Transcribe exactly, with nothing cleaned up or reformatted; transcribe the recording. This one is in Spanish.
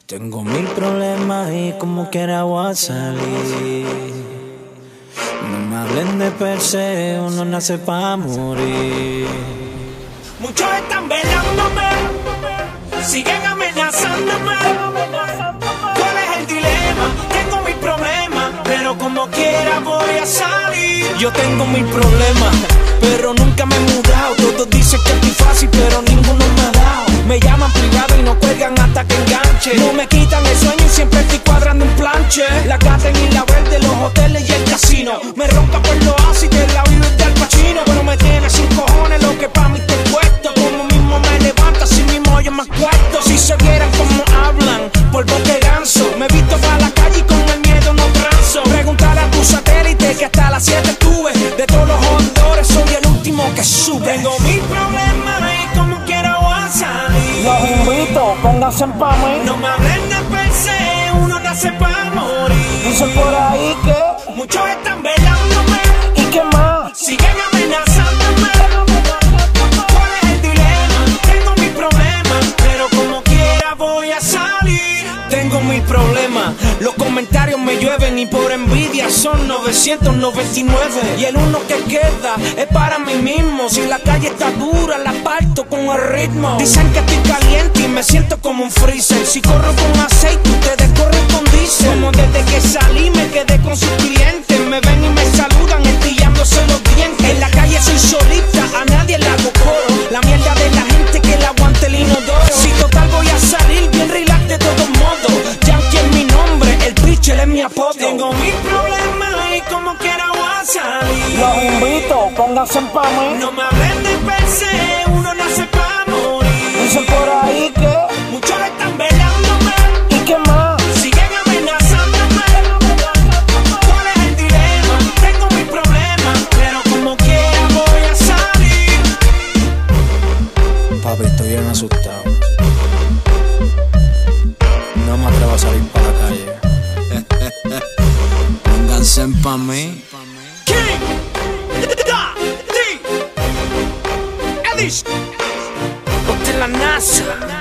Tengo mil problemas y como quiera voy a salir. No me hablen de per se, uno nace pa' morir. Muchos están velándome, siguen amenazándome. ¿Cuál es el dilema? Tengo mis problemas, pero como quiera voy a salir. Yo tengo mil problemas, pero nunca me he mudado. Todos dicen que estoy fácil, pero ninguno me ha dado. Me llaman privado y no cuelgan hasta que enganche. No me quitan el sueño y siempre estoy cuadrando un planche. La Gaten y la Verde, los hoteles y el casino. Me ronca por los ácidos de la vida de Al Pacino. Pero me tiene sin cojones lo que pa' mí te puesto. Como mismo me levanta, así mismo yo me acuesto. Si se vieran como hablan, polvo de ganso. Me he visto pa' la calle y con el miedo no transo. Pregúntale a tu satélite que hasta las siete estuve. De todos los jodedores soy el último que sube. Tengo mil problemas y como quiera voy a salir. Los invito, pónganse pa' mí. No me hablen de per se, uno nace pa' morir. Dicen por ahí que muchos están velándome, ¿y qué más? siguen amenazándome. ¿Cuál es el dilema? Tengo mis problemas, pero como quiera voy a salir. Tengo mil problemas, los comentarios me llueven y por envidia son novecientos noventa y nueve. Y el uno que queda es para mí mismo. Si la calle está dura, la parto con el ritmo. Dicen que estoy caliente y me siento como un freezer. Si corro con aceite, ustedes corren con diésel. Como desde que salí me quedé con sus clientes. Me ven y me saludan estillándose los dientes. En la calle soy solita, a nadie le hago coro. La mierda de la gente que le aguante el inodoro. Si total voy a salir bien relax de todos modos. Yankee es mi nombre, el pitcher es mi apodo. Tengo mil problemas y como quiera voy a salir. Los invito, pónganse pa' mí. No me hablen de per se, uno nace pa' morir. Dicen por ahí que Muchos están velándome, ¿y qué más? siguen amenazándome. ¿Cuál es el dilema? Tengo mis problemas, pero como quiera voy a salir. Papi, estoy bien asustado. No me atrevo a salir para la calle. Pónganse pa' mí. King, Da, D, Elish, Ponte la NASA.